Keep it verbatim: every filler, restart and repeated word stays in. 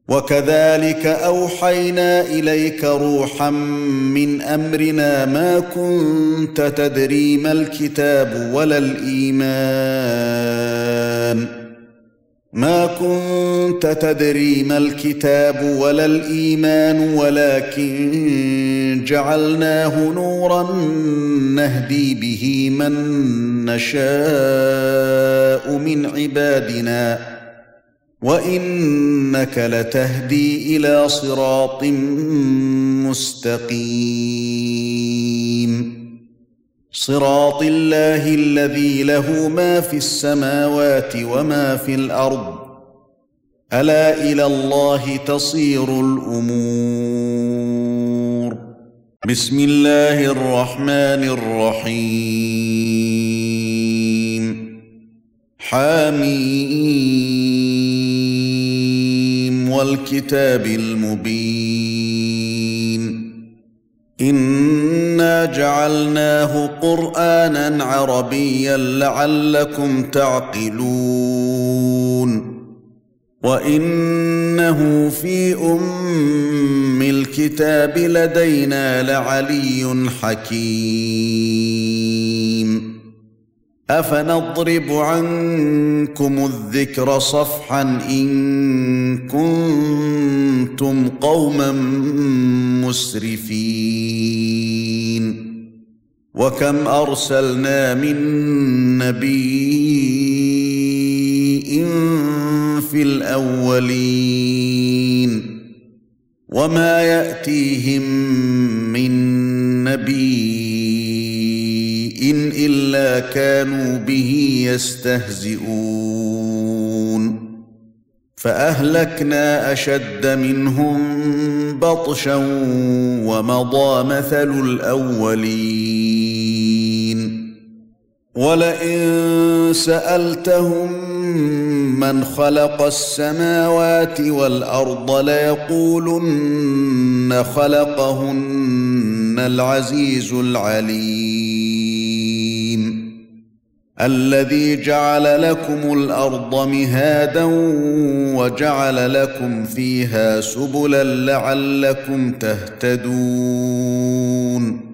وكذلك أوحينا إليك روحا من أمرنا ما كنت تدري ما الكتاب ولا الإيمان ما كنت تدري ما الكتاب ولا الإيمان ولكن جعلناه نورا نهدي به من نشاء من عبادنا وإنك لتهدي إلى صراط مستقيم صراط الله الذي له ما في السماوات وما في الأرض ألا إلى الله تصير الأمور بسم الله الرحمن الرحيم حميم والكتاب المبين إنا جعلناه قرآنا عربيا لعلكم تعقلون وإنه في أم الكتاب لدينا لعلي حكيم أفنضرب عنكم الذكر صفحا إن كنتم قوما مسرفين وكم أرسلنا من نبي في الأولين وما يأتيهم من نبي إلا كانوا به يستهزئون فأهلكنا أشد منهم بطشا ومضى مثل الأولين ولئن سألتهم من خلق السماوات والأرض ليقولن خلقهن العزيز العليم الذي جعل لكم الأرض مهادا وجعل لكم فيها سبلا لعلكم تهتدون